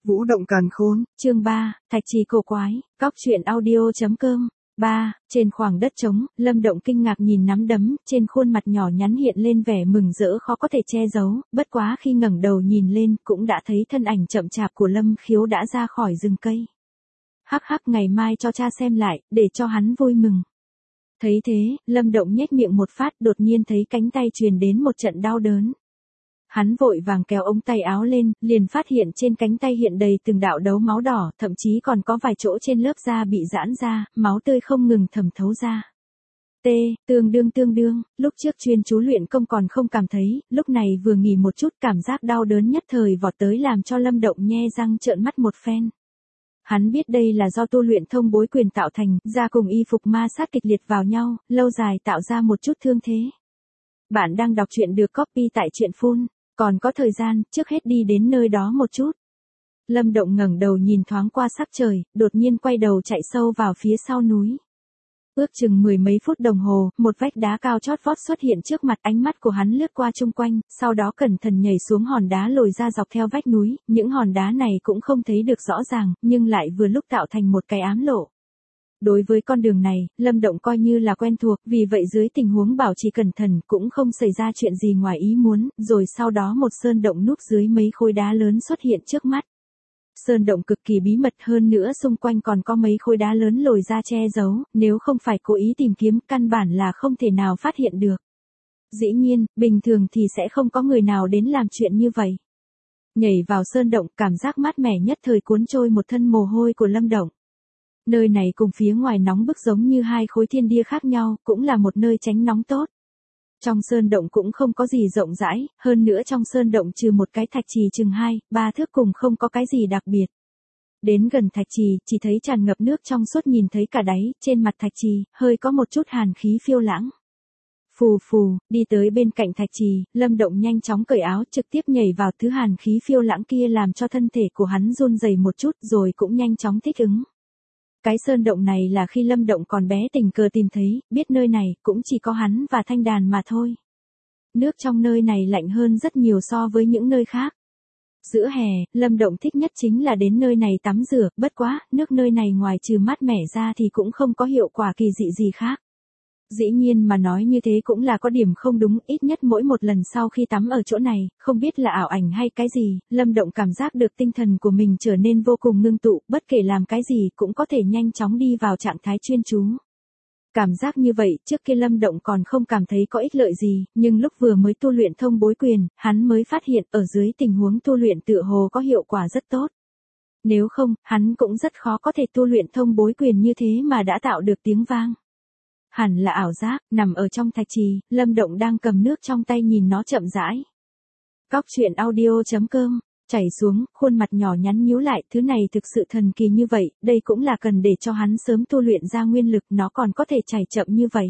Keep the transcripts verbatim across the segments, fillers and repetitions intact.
Vũ động càn khôn. Chương ba, Thạch trì cổ quái, cóc truyện audio.com. ba. Trên khoảng đất trống, Lâm Động kinh ngạc nhìn nắm đấm, trên khuôn mặt nhỏ nhắn hiện lên vẻ mừng rỡ khó có thể che giấu, bất quá khi ngẩng đầu nhìn lên, cũng đã thấy thân ảnh chậm chạp của Lâm Khiếu đã ra khỏi rừng cây. Hắc hắc, ngày mai cho cha xem lại, để cho hắn vui mừng. Thấy thế, Lâm Động nhếch miệng một phát, đột nhiên thấy cánh tay truyền đến một trận đau đớn. Hắn vội vàng kéo ống tay áo lên, liền phát hiện trên cánh tay hiện đầy từng đạo dấu máu đỏ, thậm chí còn có vài chỗ trên lớp da bị giãn ra, máu tươi không ngừng thẩm thấu ra. T, tương đương tương đương, lúc trước chuyên chú luyện công còn không cảm thấy, lúc này vừa nghỉ một chút cảm giác đau đớn nhất thời vọt tới làm cho Lâm Động nhe răng trợn mắt một phen. Hắn biết đây là do tu luyện thông bối quyền tạo thành, da cùng y phục ma sát kịch liệt vào nhau, lâu dài tạo ra một chút thương thế. Bạn đang đọc truyện được copy tại truyện phun. Còn có thời gian, trước hết đi đến nơi đó một chút. Lâm Động ngẩng đầu nhìn thoáng qua sắc trời, đột nhiên quay đầu chạy sâu vào phía sau núi. Ước chừng mười mấy phút đồng hồ, một vách đá cao chót vót xuất hiện trước mặt, ánh mắt của hắn lướt qua chung quanh, sau đó cẩn thận nhảy xuống hòn đá lồi ra dọc theo vách núi, những hòn đá này cũng không thấy được rõ ràng, nhưng lại vừa lúc tạo thành một cái ám lộ. Đối với con đường này, Lâm Động coi như là quen thuộc, vì vậy dưới tình huống bảo trì cẩn thận cũng không xảy ra chuyện gì ngoài ý muốn, rồi sau đó một sơn động núp dưới mấy khối đá lớn xuất hiện trước mắt. Sơn động cực kỳ bí mật, hơn nữa xung quanh còn có mấy khối đá lớn lồi ra che giấu, nếu không phải cố ý tìm kiếm căn bản là không thể nào phát hiện được. Dĩ nhiên, bình thường thì sẽ không có người nào đến làm chuyện như vậy. Nhảy vào sơn động, cảm giác mát mẻ nhất thời cuốn trôi một thân mồ hôi của Lâm Động. Nơi này cùng phía ngoài nóng bức giống như hai khối thiên địa khác nhau, cũng là một nơi tránh nóng tốt. Trong sơn động cũng không có gì rộng rãi, hơn nữa trong sơn động trừ một cái thạch trì chừng hai, ba thước cùng không có cái gì đặc biệt. Đến gần thạch trì, chỉ thấy tràn ngập nước trong suốt nhìn thấy cả đáy, trên mặt thạch trì, hơi có một chút hàn khí phiêu lãng. Phù phù, đi tới bên cạnh thạch trì, Lâm Động nhanh chóng cởi áo trực tiếp nhảy vào thứ hàn khí phiêu lãng kia làm cho thân thể của hắn run rẩy một chút rồi cũng nhanh chóng thích ứng. Cái sơn động này là khi Lâm Động còn bé tình cờ tìm thấy, biết nơi này cũng chỉ có hắn và thanh đàn mà thôi. Nước trong nơi này lạnh hơn rất nhiều so với những nơi khác. Giữa hè, Lâm Động thích nhất chính là đến nơi này tắm rửa, bất quá, nước nơi này ngoài trừ mát mẻ ra thì cũng không có hiệu quả kỳ dị gì khác. Dĩ nhiên mà nói như thế cũng là có điểm không đúng, ít nhất mỗi một lần sau khi tắm ở chỗ này, không biết là ảo ảnh hay cái gì, Lâm Động cảm giác được tinh thần của mình trở nên vô cùng ngưng tụ, bất kể làm cái gì cũng có thể nhanh chóng đi vào trạng thái chuyên chú. Cảm giác như vậy, trước kia Lâm Động còn không cảm thấy có ích lợi gì, nhưng lúc vừa mới tu luyện thông bối quyền, hắn mới phát hiện ở dưới tình huống tu luyện tựa hồ có hiệu quả rất tốt. Nếu không, hắn cũng rất khó có thể tu luyện thông bối quyền như thế mà đã tạo được tiếng vang. Hẳn là ảo giác, nằm ở trong thạch trì, Lâm Động đang cầm nước trong tay nhìn nó chậm rãi. Cóc truyện audio.com, chảy xuống, khuôn mặt nhỏ nhắn nhíu lại, thứ này thực sự thần kỳ như vậy, đây cũng là cần để cho hắn sớm tu luyện ra nguyên lực, nó còn có thể chảy chậm như vậy.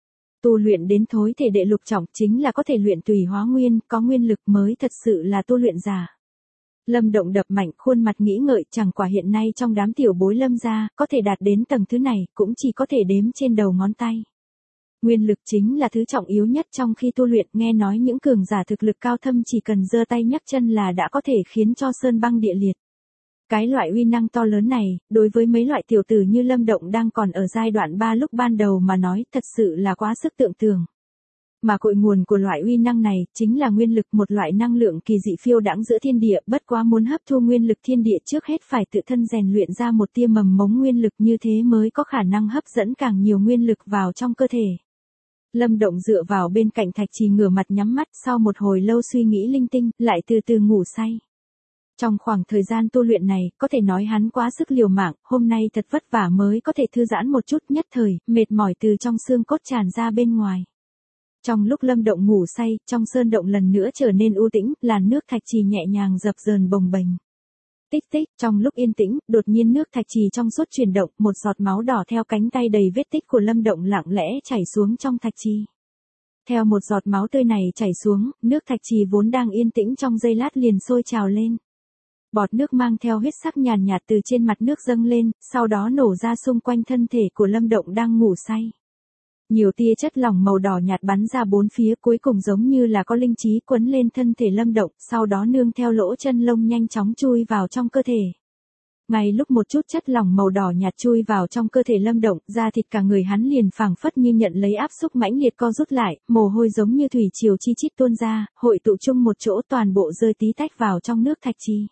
Tu luyện đến thối thể đệ lục trọng chính là có thể luyện tùy hóa nguyên, có nguyên lực mới thật sự là tu luyện giả. Lâm Động đập mạnh khuôn mặt nghĩ ngợi, chẳng quả hiện nay trong đám tiểu bối Lâm gia, có thể đạt đến tầng thứ này, cũng chỉ có thể đếm trên đầu ngón tay. Nguyên lực chính là thứ trọng yếu nhất trong khi tu luyện, nghe nói những cường giả thực lực cao thâm chỉ cần giơ tay nhấc chân là đã có thể khiến cho sơn băng địa liệt. Cái loại uy năng to lớn này, đối với mấy loại tiểu tử như Lâm Động đang còn ở giai đoạn ba lúc ban đầu mà nói, thật sự là quá sức tưởng tượng. Mà cội nguồn của loại uy năng này, chính là nguyên lực, một loại năng lượng kỳ dị phiêu đãng giữa thiên địa, bất quá muốn hấp thu nguyên lực thiên địa trước hết phải tự thân rèn luyện ra một tia mầm mống nguyên lực, như thế mới có khả năng hấp dẫn càng nhiều nguyên lực vào trong cơ thể. Lâm Động dựa vào bên cạnh thạch trì ngửa mặt nhắm mắt, sau một hồi lâu suy nghĩ linh tinh, lại từ từ ngủ say. Trong khoảng thời gian tu luyện này, có thể nói hắn quá sức liều mạng, hôm nay thật vất vả mới có thể thư giãn một chút, nhất thời, mệt mỏi từ trong xương cốt tràn ra bên ngoài. Trong lúc Lâm Động ngủ say, trong sơn động lần nữa trở nên u tĩnh, làn nước thạch trì nhẹ nhàng dập dờn bồng bềnh. Tích tích, trong lúc yên tĩnh, đột nhiên nước thạch trì trong suốt chuyển động, một giọt máu đỏ theo cánh tay đầy vết tích của Lâm Động lặng lẽ chảy xuống trong thạch trì. Theo một giọt máu tươi này chảy xuống, nước thạch trì vốn đang yên tĩnh trong giây lát liền sôi trào lên. Bọt nước mang theo huyết sắc nhàn nhạt từ trên mặt nước dâng lên, sau đó nổ ra xung quanh thân thể của Lâm Động đang ngủ say. Nhiều tia chất lỏng màu đỏ nhạt bắn ra bốn phía, cuối cùng giống như là có linh trí quấn lên thân thể Lâm Động, sau đó nương theo lỗ chân lông nhanh chóng chui vào trong cơ thể. Ngay lúc một chút chất lỏng màu đỏ nhạt chui vào trong cơ thể Lâm Động, da thịt cả người hắn liền phảng phất như nhận lấy áp xúc mãnh liệt co rút lại, mồ hôi giống như thủy triều chi chít tuôn ra, hội tụ chung một chỗ, toàn bộ rơi tí tách vào trong nước thạch trì.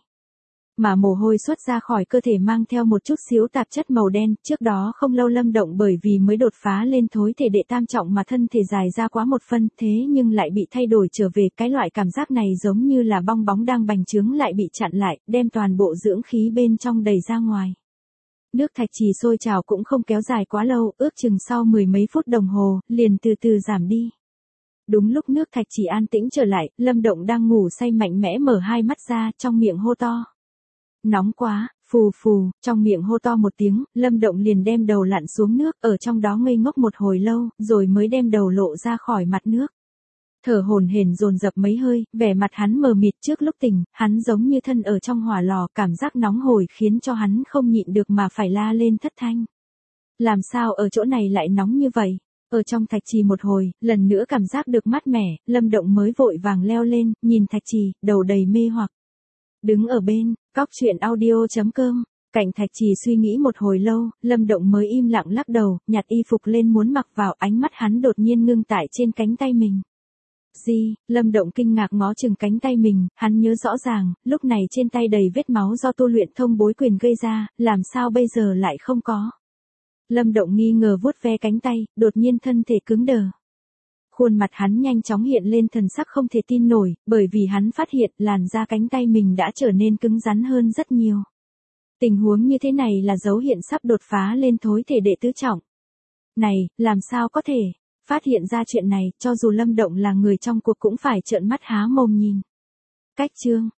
Mà mồ hôi xuất ra khỏi cơ thể mang theo một chút xíu tạp chất màu đen, trước đó không lâu Lâm Động bởi vì mới đột phá lên thối thể đệ tam trọng mà thân thể dài ra quá một phân, thế nhưng lại bị thay đổi trở về, cái loại cảm giác này giống như là bong bóng đang bành trướng lại bị chặn lại, đem toàn bộ dưỡng khí bên trong đầy ra ngoài. Nước thạch trì sôi trào cũng không kéo dài quá lâu, ước chừng sau mười mấy phút đồng hồ, liền từ từ giảm đi. Đúng lúc nước thạch trì an tĩnh trở lại, Lâm Động đang ngủ say mạnh mẽ mở hai mắt ra, trong miệng hô to. Nóng quá, phù phù, trong miệng hô to một tiếng, Lâm Động liền đem đầu lặn xuống nước, ở trong đó ngây ngốc một hồi lâu, rồi mới đem đầu lộ ra khỏi mặt nước. Thở hổn hển dồn dập mấy hơi, vẻ mặt hắn mờ mịt, trước lúc tỉnh, hắn giống như thân ở trong hỏa lò, cảm giác nóng hổi khiến cho hắn không nhịn được mà phải la lên thất thanh. Làm sao ở chỗ này lại nóng như vậy? Ở trong thạch trì một hồi, lần nữa cảm giác được mát mẻ, Lâm Động mới vội vàng leo lên, nhìn thạch trì, đầu đầy mê hoặc. Đứng ở bên, cóc truyện audio chấm com, cạnh thạch trì suy nghĩ một hồi lâu, Lâm Động mới im lặng lắc đầu, nhặt y phục lên muốn mặc vào, ánh mắt hắn đột nhiên ngưng tại trên cánh tay mình. Gì? Lâm Động kinh ngạc ngó chừng cánh tay mình, hắn nhớ rõ ràng, lúc này trên tay đầy vết máu do tu luyện thông bối quyền gây ra, làm sao bây giờ lại không có? Lâm Động nghi ngờ vuốt ve cánh tay, đột nhiên thân thể cứng đờ. Khuôn mặt hắn nhanh chóng hiện lên thần sắc không thể tin nổi, bởi vì hắn phát hiện làn da cánh tay mình đã trở nên cứng rắn hơn rất nhiều. Tình huống như thế này là dấu hiện sắp đột phá lên thối thể đệ tứ trọng. Này, làm sao có thể? Phát hiện ra chuyện này, cho dù Lâm Động là người trong cuộc cũng phải trợn mắt há mồm nhìn. Cách chương